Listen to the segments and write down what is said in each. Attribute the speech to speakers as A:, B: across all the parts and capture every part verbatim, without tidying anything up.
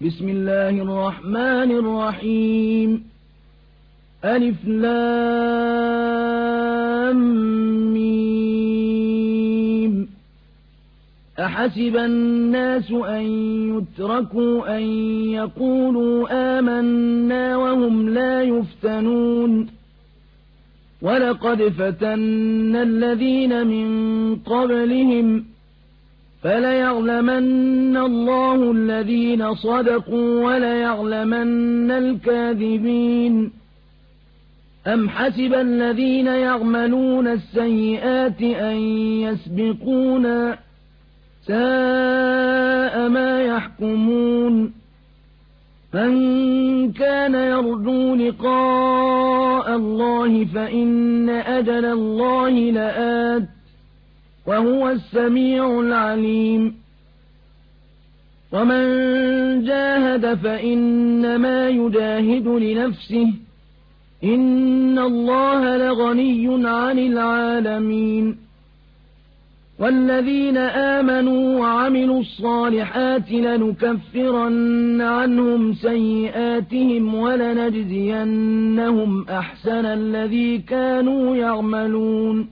A: بسم الله الرحمن الرحيم ألف لام ميم أحسب الناس أن يتركوا أن يقولوا آمنا وهم لا يفتنون ولقد فتنا الذين من قبلهم فليعلمن الله الذين صدقوا وليعلمن الكاذبين أم حسب الذين يعملون السيئات أن يسبقونا ساء ما يحكمون من كان يرجو لقاء الله فإن أجل الله لآت وهو السميع العليم ومن جاهد فإنما يجاهد لنفسه إن الله لغني عن العالمين والذين آمنوا وعملوا الصالحات لنكفرن عنهم سيئاتهم ولنجزينهم أحسن الذي كانوا يعملون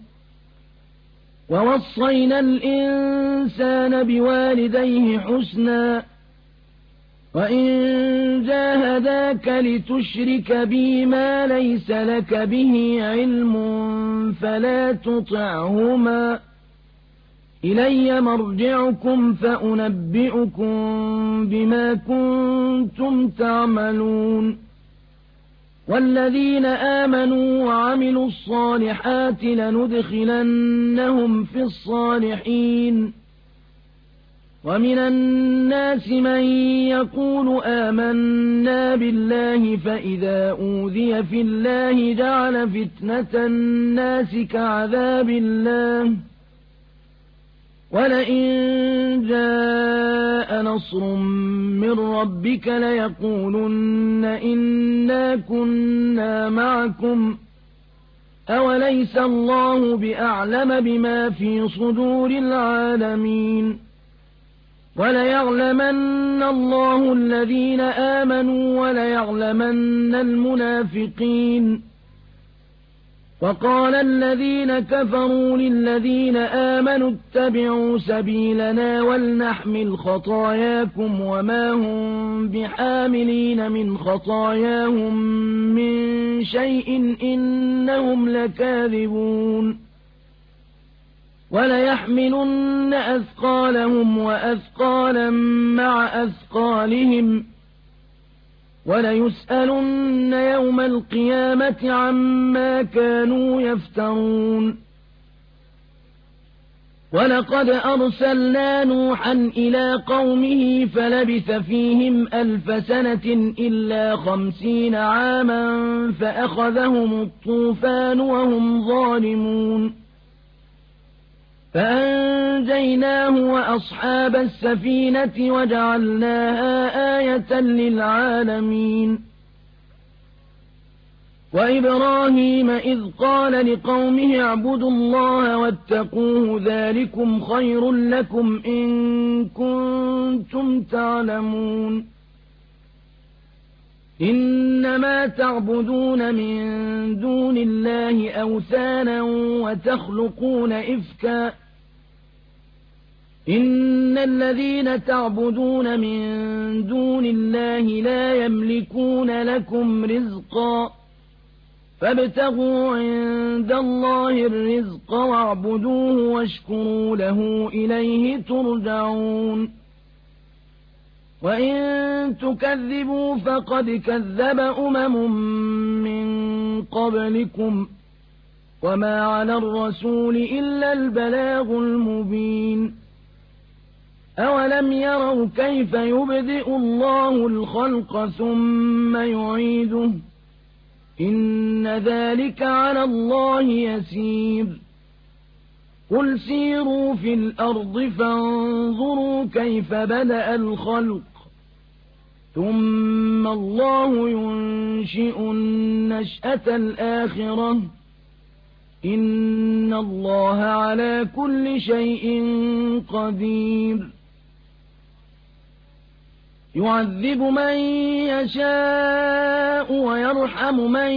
A: ووصينا الإنسان بوالديه حسنا وإن جاهداك لتشرك بي ما ليس لك به علم فلا تطعهما إلي مرجعكم فأنبئكم بما كنتم تعملون والذين آمنوا وعملوا الصالحات لندخلنهم في الصالحين ومن الناس من يقول آمنا بالله فإذا أوذي في الله جعل فتنة الناس كعذاب الله ولئن جاء نصر من ربك ليقولن إنا كنا معكم أوليس الله بأعلم بما في صدور العالمين وليعلمن الله الذين آمنوا وليعلمن المنافقين وقال الذين كفروا للذين آمنوا اتبعوا سبيلنا ولنحمل خطاياكم وما هم بحاملين من خطاياهم من شيء إنهم لكاذبون وليحملن أثقالهم وأثقالا مع أثقالهم وليسألن يوم القيامة عما كانوا يفترون ولقد أرسلنا نوحا إلى قومه فلبث فيهم ألف سنة إلا خمسين عاما فأخذهم الطوفان وهم ظالمون فأنجيناه وأصحاب السفينة وجعلناها آية للعالمين وإبراهيم إذ قال لقومه اعبدوا الله واتقوه ذلكم خير لكم إن كنتم تعلمون إنما تعبدون من دون الله أوثانا وتخلقون إفكا إن الذين تعبدون من دون الله لا يملكون لكم رزقا فابتغوا عند الله الرزق واعبدوه واشكروا له إليه ترجعون وإن تكذبوا فقد كذب أمم من قبلكم وما على الرسول إلا البلاغ المبين أولم يروا كيف يبدئ الله الخلق ثم يعيده إن ذلك على الله يسير قل سيروا في الأرض فانظروا كيف بدأ الخلق ثم الله ينشئ النشأة الآخرة إن الله على كل شيء قدير يعذب من يشاء ويرحم من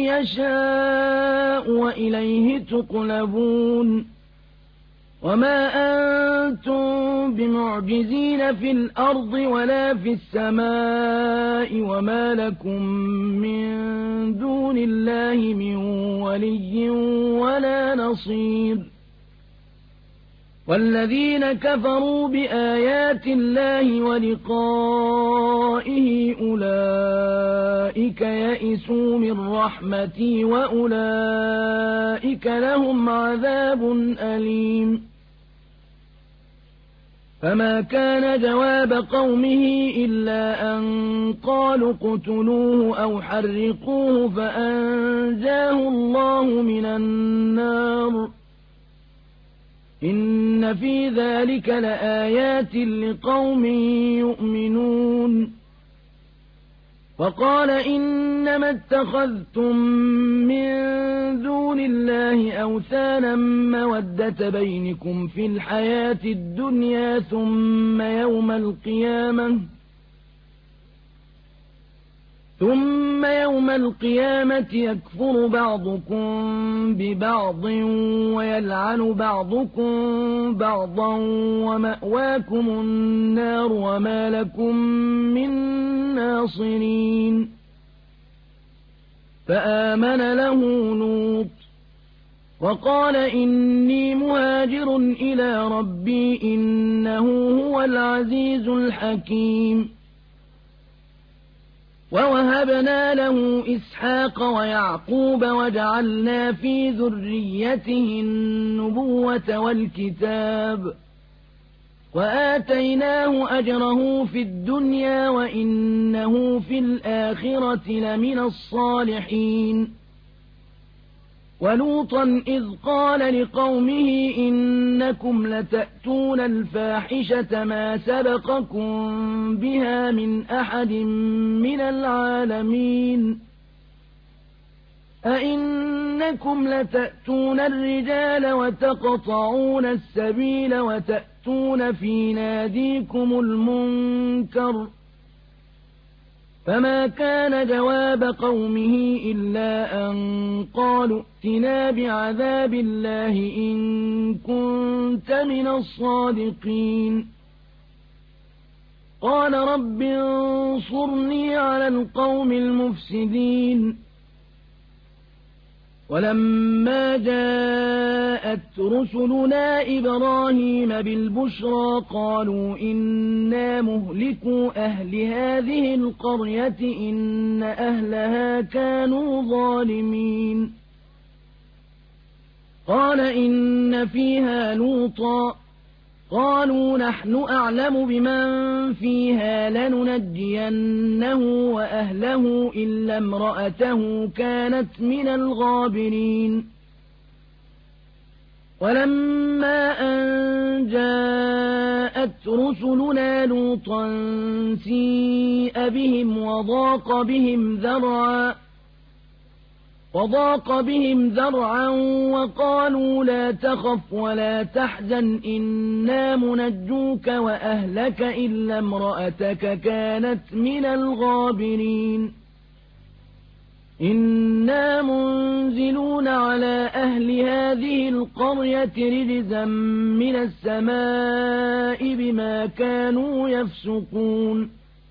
A: يشاء وإليه تقلبون وما أنتم بمعجزين في الأرض ولا في السماء وما لكم من دون الله من ولي ولا نصير والذين كفروا بآيات الله ولقائه أولئك يئسوا من رحمتي وأولئك لهم عذاب أليم فما كان جواب قومه إلا أن قالوا اقتلوه أو حرقوه فأنجاه الله من النار إن في ذلك لآيات لقوم يؤمنون وقال إنما اتخذتم من دون الله أوثانا مودة بينكم في الحياة الدنيا ثم يوم القيامة ثم يوم القيامة يكفر بعضكم ببعض ويلعن بعضكم بعضا ومأواكم النار وما لكم من ناصرين فآمن له لوط وقال إني مهاجر إلى ربي إنه هو العزيز الحكيم ووهبنا له إسحاق ويعقوب وجعلنا في ذريته النبوة والكتاب وآتيناه أجره في الدنيا وإنه في الآخرة لمن الصالحين ولوطا إذ قال لقومه إنكم لتأتون الفاحشة ما سبقكم بها من أحد من العالمين أئنكم لتأتون الرجال وتقطعون السبيل وتأتون في ناديكم المنكر فما كان جواب قومه إلا أن قالوا ائتنا بعذاب الله إن كنت من الصادقين قال رب انصرني على القوم المفسدين ولما جاءت رسلنا إبراهيم بالبشرى قالوا إنا مهلكوا أهل هذه القرية إن أهلها كانوا ظالمين قال إن فيها لوطا قالوا نحن أعلم بمن فيها لننجينه وأهله إلا امرأته كانت من الغابرين ولما أن جاءت رسلنا لوطا سيء بهم وضاق بهم ذرعا وضاق بهم ذرعا وقالوا لا تخف ولا تحزن إنا منجوك وأهلك إلا امرأتك كانت من الغابرين إنا منزلون على أهل هذه القرية رجزا من السماء بما كانوا يفسقون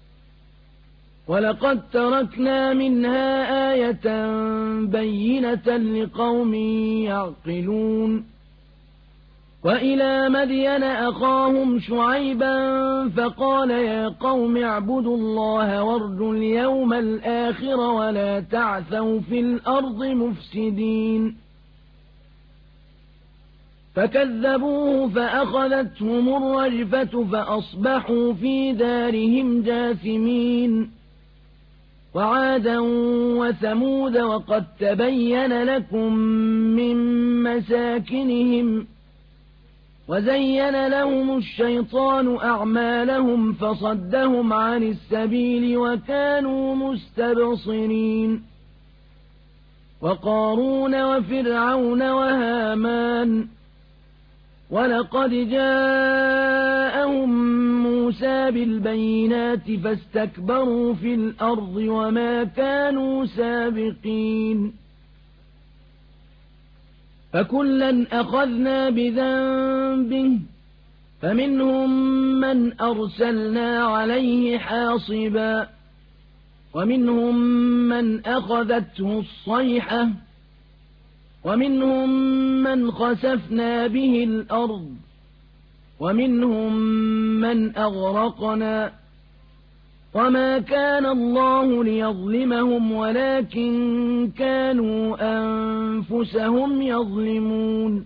A: ولقد تركنا منها آية بينة لقوم يعقلون وإلى مدين أخاهم شعيبا فقال يا قوم اعبدوا الله وارجوا اليوم الآخر ولا تعثوا في الأرض مفسدين فكذبوه فأخذتهم الرجفة فأصبحوا في دارهم جاثمين وعادا وثمود وقد تبين لكم من مساكنهم وزين لهم الشيطان أعمالهم فصدهم عن السبيل وكانوا مستبصرين وقارون وفرعون وهامان ولقد جاءهم موسى بالبينات فاستكبروا في الأرض وما كانوا سابقين فكلا أخذنا بذنبه فمنهم من أرسلنا عليه حاصبا ومنهم من أخذته الصيحة ومنهم من خسفنا به الأرض ومنهم من أغرقنا وما كان الله ليظلمهم ولكن كانوا أنفسهم يظلمون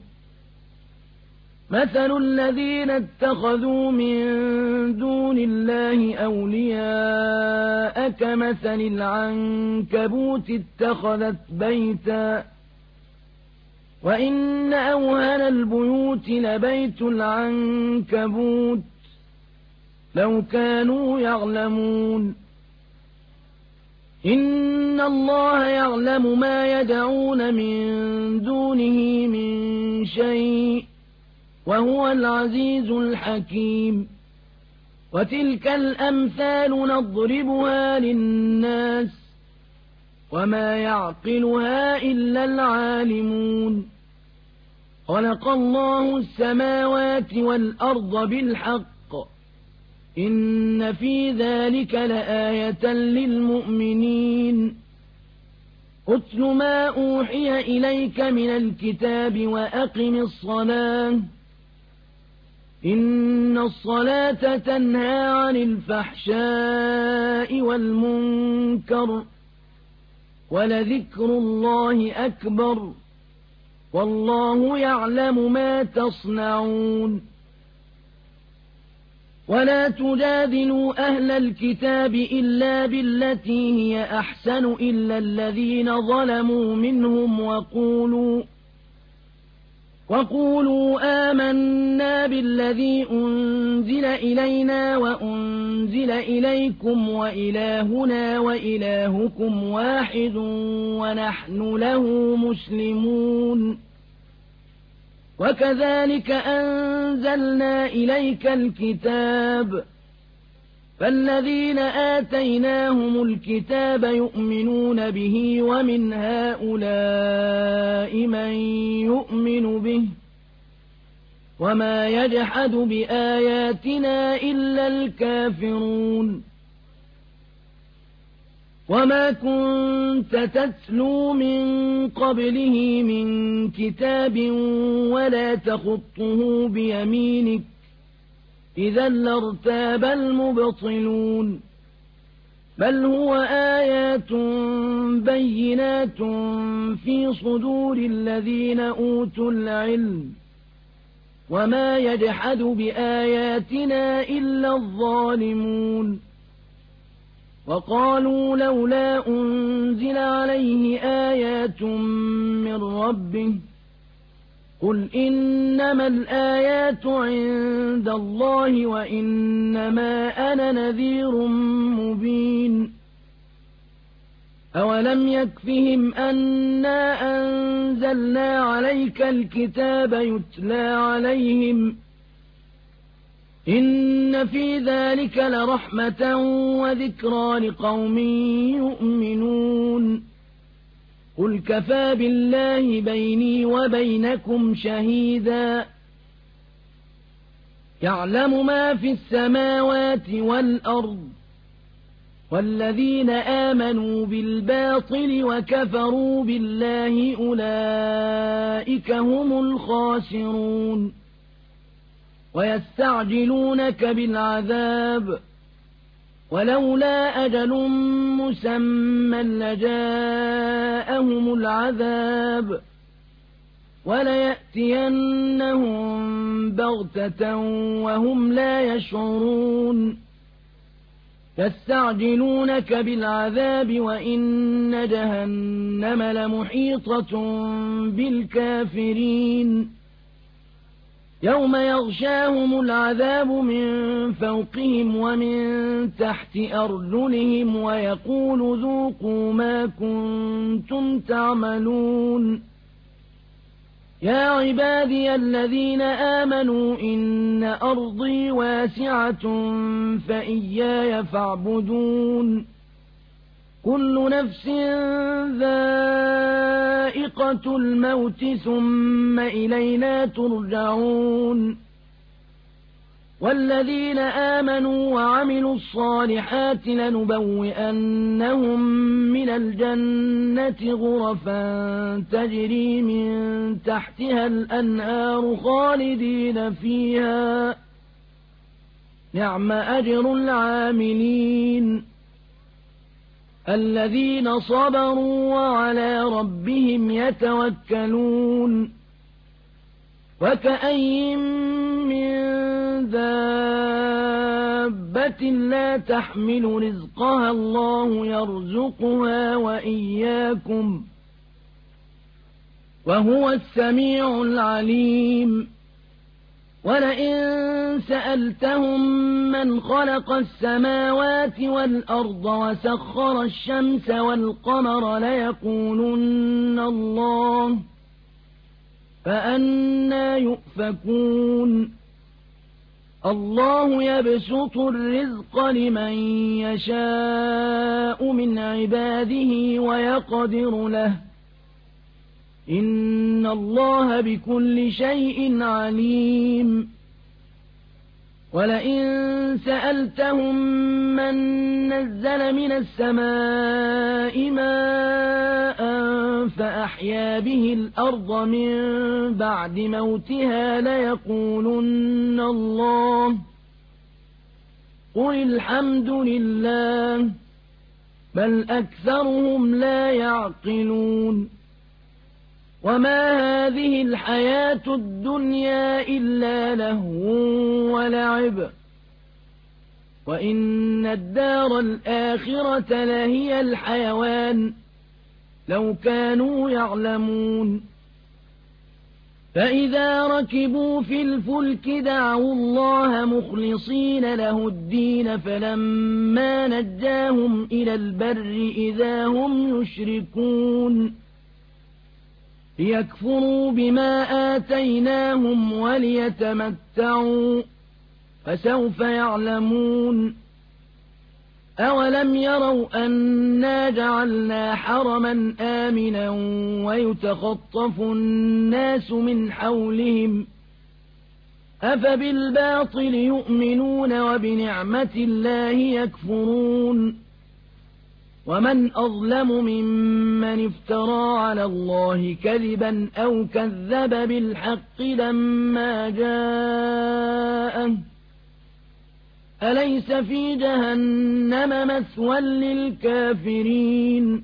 A: مثل الذين اتخذوا من دون الله أولياء كمثل العنكبوت اتخذت بيتا وإن أوهن البيوت لبيت العنكبوت لو كانوا يعلمون إن الله يعلم ما يدعون من دونه من شيء وهو العزيز الحكيم وتلك الأمثال نضربها للناس وما يعقلها إلا العالمون خلق الله السماوات والأرض بالحق إن في ذلك لآية للمؤمنين أتل ما أوحي إليك من الكتاب وأقم الصلاة إن الصلاة تنهى عن الفحشاء والمنكر ولذكر الله أكبر والله يعلم ما تصنعون ولا تجادلوا أهل الكتاب إلا بالتي هي أحسن إلا الذين ظلموا منهم وقولوا وقولوا آمنا بالذي أنزل إلينا وأنزل إليكم وإلهنا وإلهكم واحد ونحن له مسلمون وكذلك أنزلنا إليك الكتاب فالذين آتيناهم الكتاب يؤمنون به ومن هؤلاء من يؤمن به وما يجحد بآياتنا إلا الكافرون وما كنت تتلو من قبله من كتاب ولا تخطه بيمينك إذا لارتاب المبطلون بل هو آيات بينات في صدور الذين أوتوا العلم وما يجحد بآياتنا إلا الظالمون وقالوا لولا أنزل عليه آيات من ربه قل إنما الآيات عند الله وإنما أنا نذير مبين أولم يكفهم أنا أنزلنا عليك الكتاب يتلى عليهم إن في ذلك لرحمة وذكرى لقوم يؤمنون قل كفى بالله بيني وبينكم شهيدا يعلم ما في السماوات والأرض والذين آمنوا بالباطل وكفروا بالله أولئك هم الخاسرون ويستعجلونك بالعذاب ولولا أجل مسمى لجاءهم العذاب وليأتينهم بغتة وهم لا يشعرون يستعجلونك بالعذاب وإن جهنم لمحيطة بالكافرين يوم يغشاهم العذاب من فوقهم ومن تحت أرجلهم ويقول ذوقوا ما كنتم تعملون يا عبادي الذين آمنوا إن أرضي واسعة فإياي فاعبدون كل نفس ذائقة الموت ثم إلينا ترجعون والذين آمنوا وعملوا الصالحات لنبوئنهم من الجنة غرفا تجري من تحتها الأنهار خالدين فيها نعم أجر العاملين الذين صبروا وعلى ربهم يتوكلون وكأي من دابة لا تحمل رزقها الله يرزقها وإياكم وهو السميع العليم ولئن سألتهم من خلق السماوات والأرض وسخر الشمس والقمر ليقولن الله فأنى يؤفكون الله يبسط الرزق لمن يشاء من عباده ويقدر له إن الله بكل شيء عليم ولئن سألتهم من نزل من السماء ماء فأحيا به الأرض من بعد موتها ليقولن الله قل الحمد لله بل أكثرهم لا يعقلون وما هذه الحياة الدنيا إلا لهو ولعب وإن الدار الآخرة لهي الحيوان لو كانوا يعلمون فإذا ركبوا في الفلك دعوا الله مخلصين له الدين فلما نجاهم إلى البر إذا هم يشركون ليكفروا بما آتيناهم وليتمتعوا فسوف يعلمون أولم يروا أنا جعلنا حرما آمنا ويتخطف الناس من حولهم أفبالباطل يؤمنون وبنعمة الله يكفرون ومن أظلم ممن افترى على الله كذبا أو كذب بالحق لما جاءه أليس في جهنم مثوى للكافرين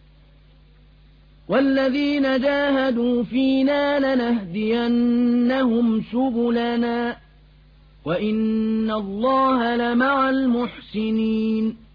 A: والذين جاهدوا فينا لنهدينهم سبلنا وإن الله لمع المحسنين